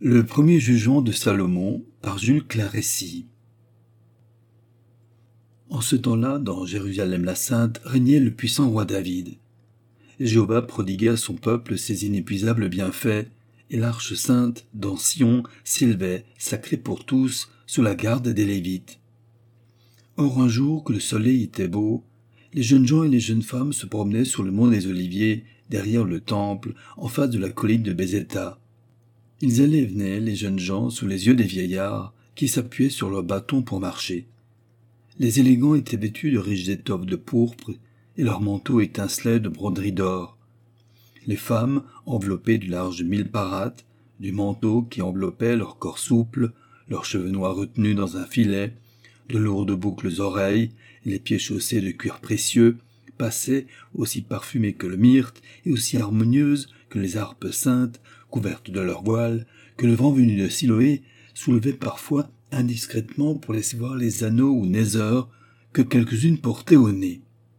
Le premier jugement de Salomon par Jules Clarécy. En ce temps-là, dans Jérusalem la Sainte, régnait le puissant roi David. Jéhovah prodiguait à son peuple ses inépuisables bienfaits, et l'arche sainte, dans Sion, s'élevait, sacrée pour tous, sous la garde des Lévites. Or un jour que le soleil était beau, les jeunes gens et les jeunes femmes se promenaient sur le mont des Oliviers, derrière le temple, en face de la colline de Bézéta. Ils allaient et venaient, les jeunes gens, sous les yeux des vieillards, qui s'appuyaient sur leurs bâtons pour marcher. Les élégants étaient vêtus de riches étoffes de pourpre, et leurs manteaux étincelaient de broderies d'or. Les femmes, enveloppées du large mille-parate, du manteau qui enveloppait leur corps souple, leurs cheveux noirs retenus dans un filet, de lourdes boucles aux oreilles, et les pieds chaussés de cuir précieux, passaient, aussi parfumées que le myrte, et aussi harmonieuses que les harpes saintes, couvertes de leur voile, que le vent venu de Siloé soulevait parfois indiscrètement pour laisser voir les anneaux ou nézeurs que quelques-unes portaient au nez.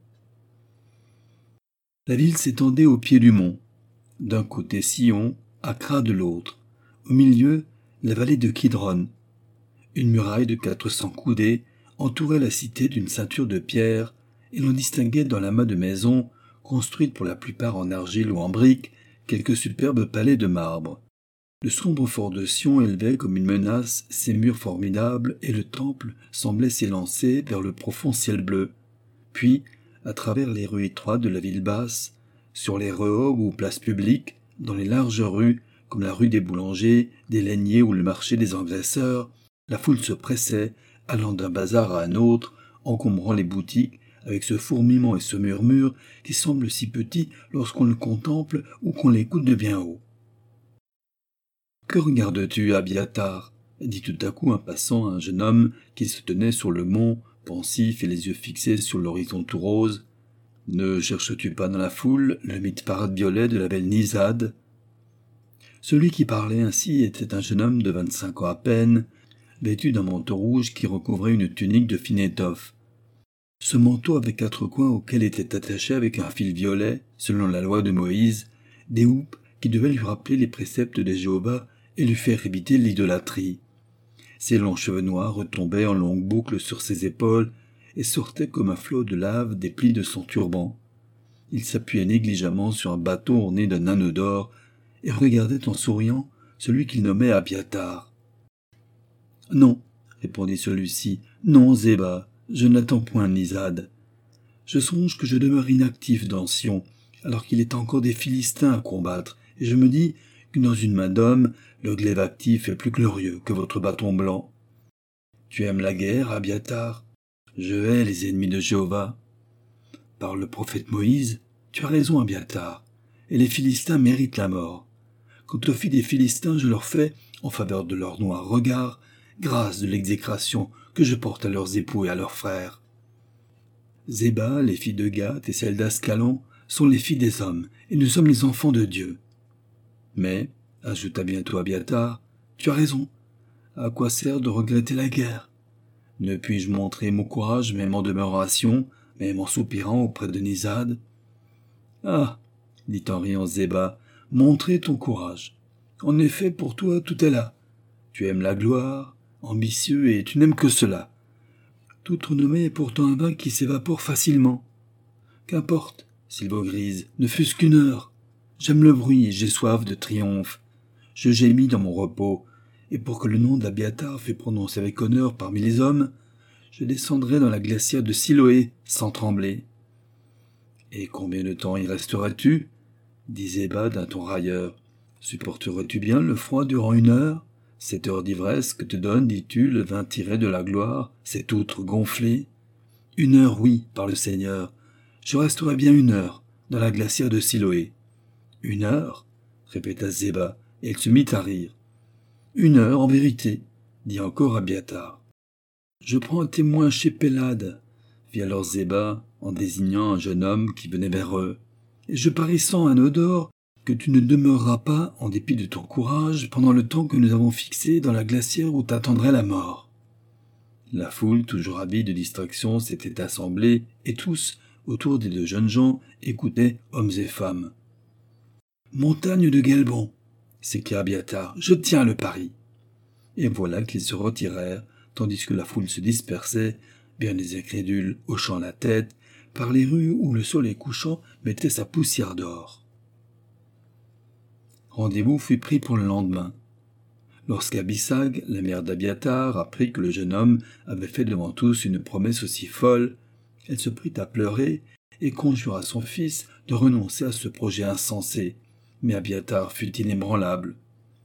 La ville s'étendait au pied du mont. D'un côté Sion, Accra de l'autre. Au milieu, la vallée de Kidron. Une muraille de 400 coudées entourait la cité d'une ceinture de pierre, et l'on distinguait dans l'amas de maisons, construites pour la plupart en argile ou en briques, quelques superbes palais de marbre. Le sombre fort de Sion élevait comme une menace ses murs formidables, et le temple semblait s'élancer vers le profond ciel bleu. Puis, à travers les rues étroites de la ville basse, sur les rehogues ou places publiques, dans les larges rues, comme la rue des boulangers, des lainiers ou le marché des engraisseurs, la foule se pressait, allant d'un bazar à un autre, encombrant les boutiques, avec ce fourmillement et ce murmure qui semble si petit lorsqu'on le contemple ou qu'on l'écoute de bien haut. « Que regardes-tu, Abiathar » dit tout à coup un passant à un jeune homme qui se tenait sur le mont, pensif et les yeux fixés sur l'horizon tout rose. « Ne cherches-tu pas dans la foule le mite-parade violet de la belle Nisade » Celui qui parlait ainsi était un jeune homme de 25 ans à peine, vêtu d'un manteau rouge qui recouvrait une tunique de fine étoffe. Ce manteau avait 4 coins auxquels étaient attachés avec un fil violet, selon la loi de Moïse, des houppes qui devaient lui rappeler les préceptes de Jéhovah et lui faire éviter l'idolâtrie. Ses longs cheveux noirs retombaient en longues boucles sur ses épaules et sortaient comme un flot de lave des plis de son turban. Il s'appuyait négligemment sur un bâton orné d'un anneau d'or et regardait en souriant celui qu'il nommait Abiathar. « Non, » répondit celui-ci, « non, Zéba, je n'attends point Nisade. Je songe que je demeure inactif dans Sion, alors qu'il est encore des Philistins à combattre, et je me dis que dans une main d'homme, le glaive actif est plus glorieux que votre bâton blanc. Tu aimes la guerre, Abiathar? Je hais les ennemis de Jéhovah. Par le prophète Moïse, tu as raison, Abiathar, et les Philistins méritent la mort. Quant aux filles des Philistins, je leur fais, en faveur de leurs noirs regards, grâce de l'exécration que je porte à leurs époux et à leurs frères. Zéba, les filles de Gath et celles d'Ascalon sont les filles des hommes, et nous sommes les enfants de Dieu. Mais, ajouta bientôt Abiathar, tu as raison. À quoi sert de regretter la guerre? Ne puis-je montrer mon courage même en demeurant à Sion, même en soupirant auprès de Nisade? Ah, dit en riant Zéba, montrer ton courage. En effet, pour toi, tout est là. Tu aimes la gloire, ambitieux, et tu n'aimes que cela. Toute renommée est pourtant un bain qui s'évapore facilement. Qu'importe, Sylvogrise, ne fût-ce qu'une heure. J'aime le bruit et j'ai soif de triomphe. Je gémis dans mon repos, et pour que le nom d'Abiathar fût prononcé avec honneur parmi les hommes, je descendrai dans la glacière de Siloé sans trembler. Et combien de temps y resteras-tu? Dit Zéba d'un ton railleur. Supporteras-tu bien le froid durant 1 heure? Cette heure d'ivresse que te donne, dis-tu, le vin tiré de la gloire, cette outre gonflée? 1 heure, oui, par le Seigneur. Je resterai bien 1 heure, dans la glacière de Siloé. 1 heure? Répéta Zéba, et il se mit à rire. 1 heure, en vérité, dit encore Abiathar. Je prends un témoin chez Pélade, fit alors Zéba, en désignant un jeune homme qui venait vers eux. Et je parie sans anneau d'or que tu ne demeureras pas, en dépit de ton courage, pendant le temps que nous avons fixé dans la glacière où t'attendrait la mort. La foule, toujours avide de distraction, s'était assemblée, et tous, autour des 2 jeunes gens, écoutaient hommes et femmes. « Montagne de Guelbon » s'écria Abiathar, je tiens le pari. Et voilà qu'ils se retirèrent, tandis que la foule se dispersait, bien des incrédules hochant la tête, par les rues où le soleil couchant mettait sa poussière d'or. Rendez-vous fut pris pour le lendemain. Lorsqu'Abissag, la mère d'Abiathar, apprit que le jeune homme avait fait devant tous une promesse aussi folle, elle se prit à pleurer et conjura son fils de renoncer à ce projet insensé, mais Abiathar fut inébranlable.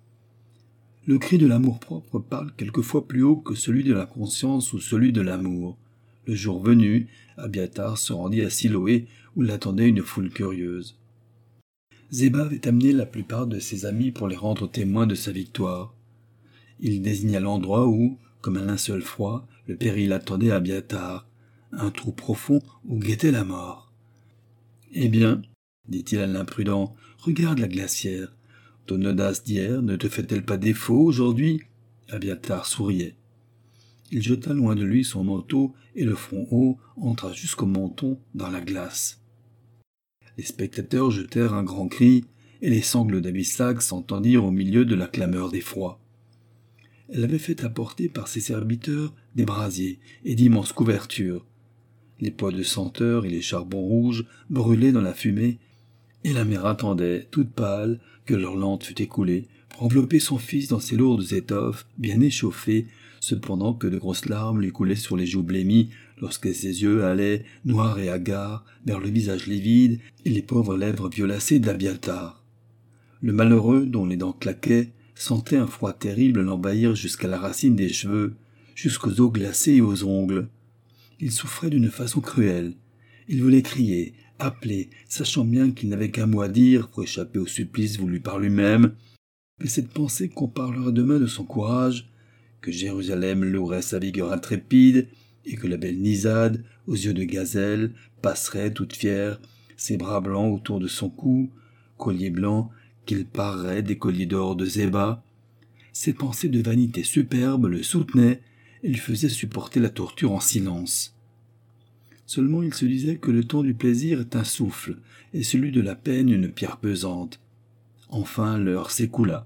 Le cri de l'amour-propre parle quelquefois plus haut que celui de la conscience ou celui de l'amour. Le jour venu, Abiathar se rendit à Siloé, où l'attendait une foule curieuse. Zéba avait amené la plupart de ses amis pour les rendre témoins de sa victoire. Il désigna l'endroit où, comme un linceul froid, le péril attendait Abiathar, un trou profond où guettait la mort. « Eh bien, dit-il à l'imprudent, regarde la glacière. Ton audace d'hier ne te fait-elle pas défaut aujourd'hui ?» Abiathar souriait. Il jeta loin de lui son manteau et le front haut entra jusqu'au menton dans la glace. Les spectateurs jetèrent un grand cri et les sanglots d'Abissag s'entendirent au milieu de la clameur d'effroi. Elle avait fait apporter par ses serviteurs des brasiers et d'immenses couvertures. Les pots de senteur et les charbons rouges brûlaient dans la fumée, et la mère attendait, toute pâle, que leur lente fût écoulée, pour envelopper son fils dans ses lourdes étoffes, bien échauffées, cependant que de grosses larmes lui coulaient sur les joues blêmies, lorsque ses yeux allaient, noirs et hagards, vers le visage livide et les pauvres lèvres violacées d'Abiathar. Le malheureux, dont les dents claquaient, sentait un froid terrible l'envahir jusqu'à la racine des cheveux, jusqu'aux os glacés et aux ongles. Il souffrait d'une façon cruelle. Il voulait crier, appeler, sachant bien qu'il n'avait qu'un mot à dire pour échapper au supplice voulu par lui-même, mais cette pensée qu'on parlerait demain de son courage, que Jérusalem louerait sa vigueur intrépide, et que la belle Nisade, aux yeux de gazelle, passerait toute fière, ses bras blancs autour de son cou, collier blanc, qu'il parerait des colliers d'or de Zéba. Ces pensées de vanité superbe le soutenaient et lui faisaient supporter la torture en silence. Seulement il se disait que le temps du plaisir est un souffle, et celui de la peine une pierre pesante. Enfin l'heure s'écoula.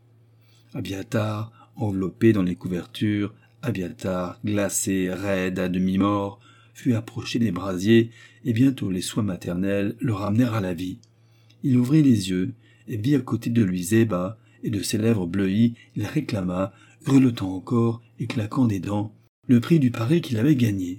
Abiathar, enveloppé dans les couvertures, Abiathar, glacé, raide, à demi-mort, fut approché des brasiers, et bientôt les soins maternels le ramenèrent à la vie. Il ouvrit les yeux, et vit à côté de lui Zéba, et de ses lèvres bleuies, il réclama, grelottant encore et claquant des dents, le prix du pari qu'il avait gagné.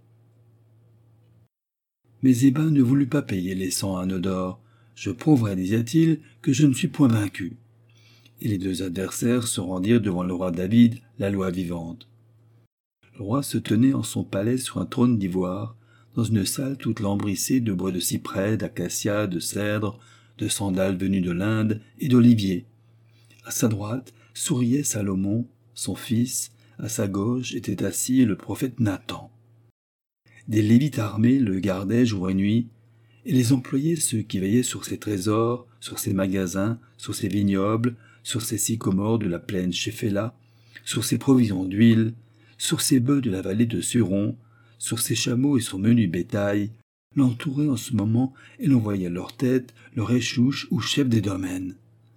Mais Zéba ne voulut pas payer les 100 anneaux d'or. « Je prouverai, disait-il, que je ne suis point vaincu. » Et les deux adversaires se rendirent devant le roi David, la loi vivante. Le roi se tenait en son palais sur un trône d'ivoire, dans une salle toute lambrissée de bois de cyprès, d'acacia, de cèdre, de sandales venues de l'Inde et d'oliviers. À sa droite souriait Salomon, son fils, à sa gauche était assis le prophète Nathan. Des Lévites armés le gardaient jour et nuit, et les employés, ceux qui veillaient sur ses trésors, sur ses magasins, sur ses vignobles, sur ses sycomores de la plaine Shéphéla, sur ses provisions d'huile, sur ses bœufs de la vallée de Suron, sur ses chameaux et son menu bétail, l'entouraient en ce moment et l'on voyait à leur tête leur échouche ou chef des domaines.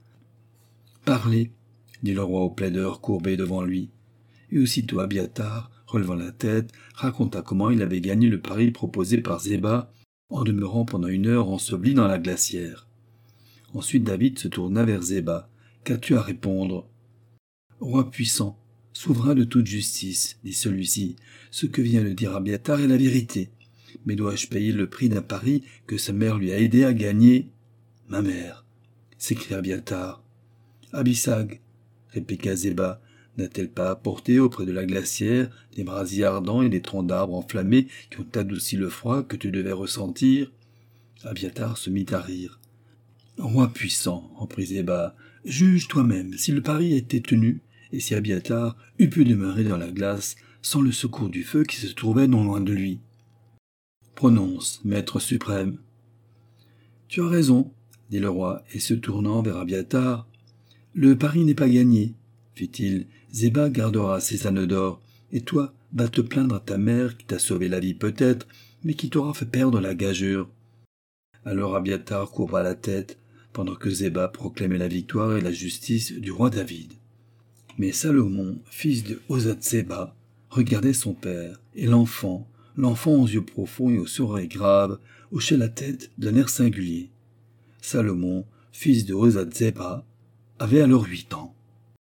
« Parlez, » dit le roi au plaideur courbé devant lui, et aussitôt Abiathar, relevant la tête, raconta comment il avait gagné le pari proposé par Zéba en demeurant pendant 1 heure enseveli dans la glacière. Ensuite David se tourna vers Zéba. « Qu'as-tu à répondre ?»« Roi puissant, souverain de toute justice, dit celui-ci, ce que vient de dire Abiathar est la vérité. Mais dois-je payer le prix d'un pari que sa mère lui a aidé à gagner ?»« Ma mère, s'écria Abiathar. »« Abissag, répliqua Zéba, n'a-t-elle pas apporté auprès de la glacière des brasiers ardents et des troncs d'arbres enflammés qui ont adouci le froid que tu devais ressentir ?» Abiathar se mit à rire. « Roi puissant, reprit Zéba, juge toi-même si le pari a été tenu, et si Abiathar eût pu demeurer dans la glace sans le secours du feu qui se trouvait non loin de lui. Prononce, maître suprême. »« Tu as raison, dit le roi, et se tournant vers Abiathar. « Le pari n'est pas gagné, fit-il. Zéba gardera ses anneaux d'or, et toi, va te plaindre à ta mère qui t'a sauvé la vie peut-être, mais qui t'aura fait perdre la gageure. » Alors Abiathar courba la tête, pendant que Zéba proclamait la victoire et la justice du roi David. Mais Salomon, fils de Ozatseba, regardait son père, et l'enfant aux yeux profonds et aux oreilles graves, hochait la tête d'un air singulier. Salomon, fils de Ozatseba, avait alors 8 ans.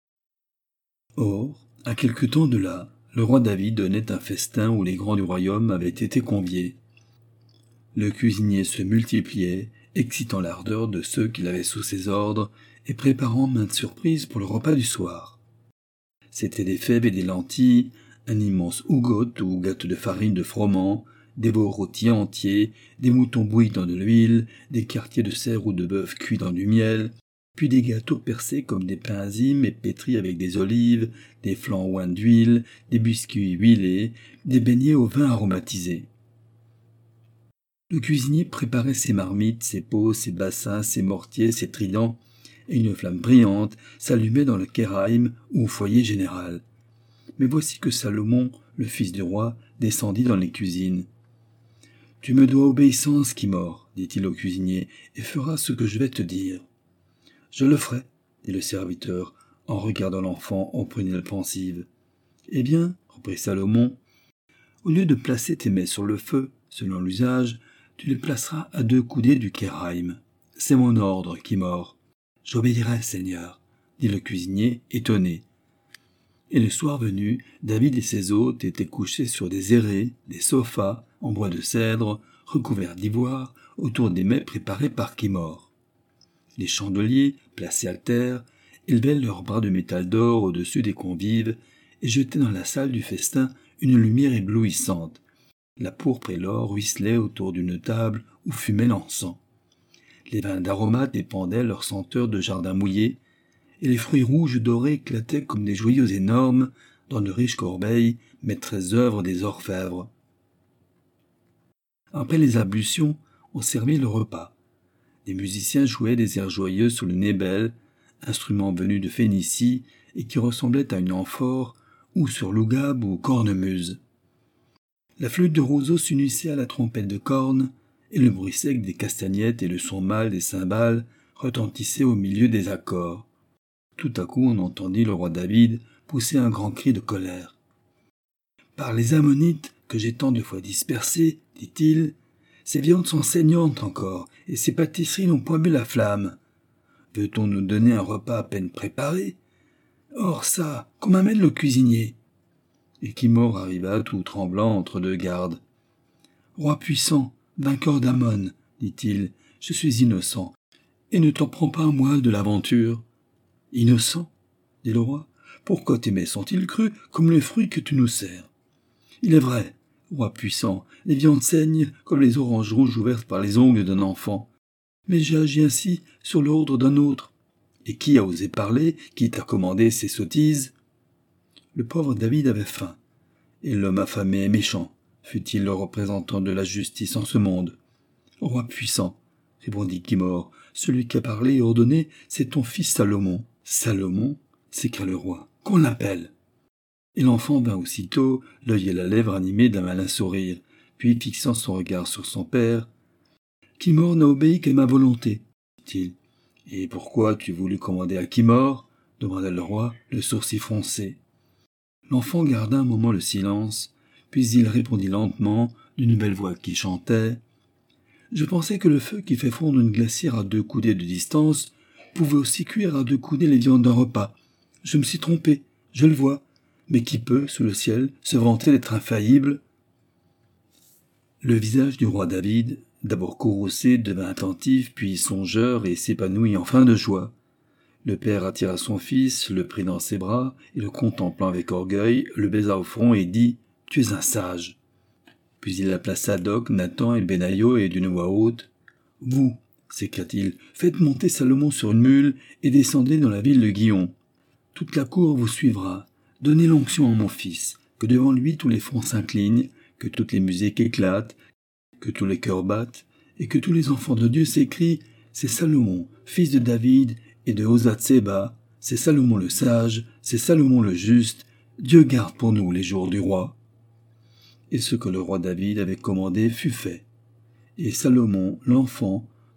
Or, à quelque temps de là, le roi David donnait un festin où les grands du royaume avaient été conviés. Le cuisinier se multipliait, excitant l'ardeur de ceux qu'il avait sous ses ordres et préparant maintes surprises pour le repas du soir. C'étaient des fèves et des lentilles, un immense ougot ou gâteau de farine de froment, des veaux rôtis entiers, des moutons bouillis dans de l'huile, des quartiers de cerf ou de bœuf cuits dans du miel, puis des gâteaux percés comme des pains azimes et pétris avec des olives, des flancs oints d'huile, des biscuits huilés, des beignets au vin aromatisé. Le cuisinier préparait ses marmites, ses pots, ses bassins, ses mortiers, ses tridents, et une flamme brillante s'allumait dans le kéraïm ou foyer général. Mais voici que Salomon, le fils du roi, descendit dans les cuisines. « Tu me dois obéissance, Kimor, dit-il au cuisinier, et feras ce que je vais te dire. »« Je le ferai, dit le serviteur, en regardant l'enfant en prunelle pensive. »« Eh bien, reprit Salomon, au lieu de placer tes mets sur le feu, selon l'usage, tu les placeras à 2 coudées du kéraïm. C'est mon ordre, Kimor. »« J'obéirai, Seigneur, dit le cuisinier, étonné. Et le soir venu, David et ses hôtes étaient couchés sur des airés, des sofas, en bois de cèdre, recouverts d'ivoire, autour des mets préparés par Kimor. Les chandeliers, placés à terre, élevaient leurs bras de métal d'or au-dessus des convives et jetaient dans la salle du festin une lumière éblouissante. La pourpre et l'or ruisselaient autour d'une table où fumait l'encens. Les vins d'aromates épandaient leur senteur de jardin mouillé, et les fruits rouges dorés éclataient comme des joyaux énormes dans de riches corbeilles, maîtresses œuvres des orfèvres. Après les ablutions, on servit le repas. Les musiciens jouaient des airs joyeux sous le nébel, instrument venu de Phénicie et qui ressemblait à une amphore, ou sur l'ougab ou cornemuse. La flûte de roseau s'unissait à la trompette de corne, et le bruit sec des castagnettes et le son mâle des cymbales retentissaient au milieu des accords. Tout à coup, on entendit le roi David pousser un grand cri de colère. « Par les Ammonites que j'ai tant de fois dispersés, dit-il, ces viandes sont saignantes encore, et ces pâtisseries n'ont point bu la flamme. Veut-on nous donner un repas à peine préparé? Or ça, qu'on m'amène le cuisinier. » Et Kimor arriva tout tremblant entre 2 gardes. « Roi puissant, vainqueur d'Ammon, dit-il, je suis innocent, et ne t'en prends pas à moi de l'aventure. »« Innocent, dit le roi, pourquoi tes mets sont-ils crus comme les fruits que tu nous sers? Il est vrai, roi puissant, les viandes saignent comme les oranges rouges ouvertes par les ongles d'un enfant. Mais j'ai agi ainsi sur l'ordre d'un autre. Et qui a osé parler, qui t'a commandé ces sottises? Le pauvre David avait faim, et l'homme affamé est méchant, fut-il le représentant de la justice en ce monde. Roi puissant, répondit Kimor, celui qui a parlé et ordonné, c'est ton fils Salomon. Salomon, s'écria le roi, qu'on l'appelle. Et l'enfant vint aussitôt, l'œil et la lèvre animés d'un malin sourire, puis fixant son regard sur son père. Kimor n'a obéi qu'à ma volonté, dit-il. Et pourquoi tu voulus commander à Kimor? Demanda le roi, le sourcil froncé. L'enfant garda un moment le silence, puis il répondit lentement, d'une belle voix qui chantait. Je pensais que le feu qui fait fondre une glacière à 2 coudées de distance pouvait aussi cuire à 2 coudées les viandes d'un repas. Je me suis trompé, je le vois, mais qui peut, sous le ciel, se vanter d'être infaillible? Le visage du roi David, d'abord courroucé, devint attentif, puis songeur et s'épanouit enfin de joie. Le père attira son fils, le prit dans ses bras, et le contemplant avec orgueil, le baisa au front et dit « Tu es un sage !» Puis il appela Sadoc, Nathan et Benaïo et d'une voix haute « Vous, s'écria-t-il, faites monter Salomon sur une mule et descendez dans la ville de Guion. Toute la cour vous suivra. Donnez l'onction à mon fils, que devant lui tous les fronts s'inclinent, que toutes les musiques éclatent, que tous les cœurs battent, et que tous les enfants de Dieu s'écrient « C'est Salomon, fils de David et de Ozatseba, c'est Salomon le sage, c'est Salomon le juste, Dieu garde pour nous les jours du roi. » Et ce que le roi David avait commandé fut fait. Et Salomon, l'enfant,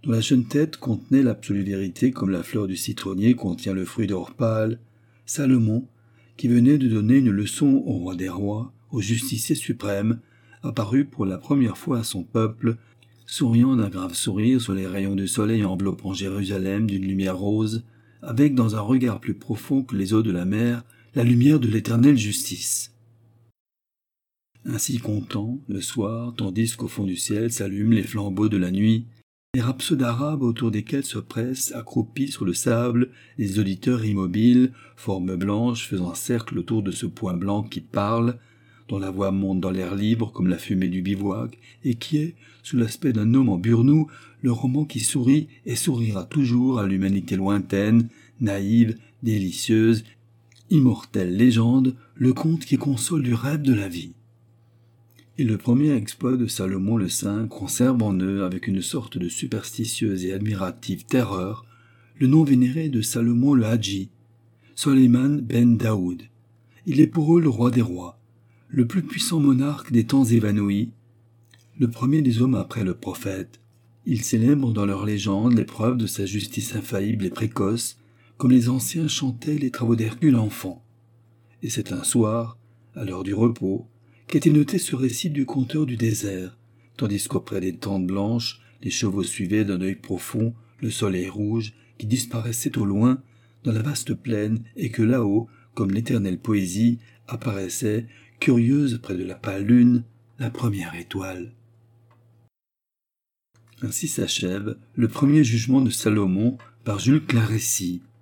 dont la jeune tête contenait l'absolue vérité comme la fleur du citronnier contient le fruit d'or pâle, Salomon, qui venait de donner une leçon au roi des rois, au justicier suprême, apparut pour la première fois à son peuple, souriant d'un grave sourire sur les rayons du soleil enveloppant Jérusalem d'une lumière rose, avec dans un regard plus profond que les eaux de la mer, la lumière de l'éternelle justice. Ainsi content, le soir, tandis qu'au fond du ciel s'allument les flambeaux de la nuit, les rhapsodes arabes autour desquels se pressent, accroupis sur le sable, les auditeurs immobiles, formes blanches faisant un cercle autour de ce point blanc qui parle, dont la voix monte dans l'air libre comme la fumée du bivouac, et qui est, sous l'aspect d'un homme en burnou, le roman qui sourit et sourira toujours à l'humanité lointaine, naïve, délicieuse, immortelle légende, le conte qui console du rêve de la vie. Et le premier exploit de Salomon le Saint conserve en eux, avec une sorte de superstitieuse et admirative terreur, le nom vénéré de Salomon le Hadji, Soleiman ben Daoud. Il est pour eux le roi des rois, le plus puissant monarque des temps évanouis, le premier des hommes après le prophète. Ils célèbrent dans leurs légendes les preuves de sa justice infaillible et précoce, comme les anciens chantaient les travaux d'Hercule enfant. Et c'est un soir, à l'heure du repos, qu'était noté ce récit du conteur du désert, tandis qu'auprès des tentes blanches, les chevaux suivaient d'un œil profond le soleil rouge qui disparaissait au loin dans la vaste plaine et que là-haut, comme l'éternelle poésie, apparaissait, curieuse près de la pâle lune, la première étoile. Ainsi s'achève le premier jugement de Salomon par Jules Clarécie.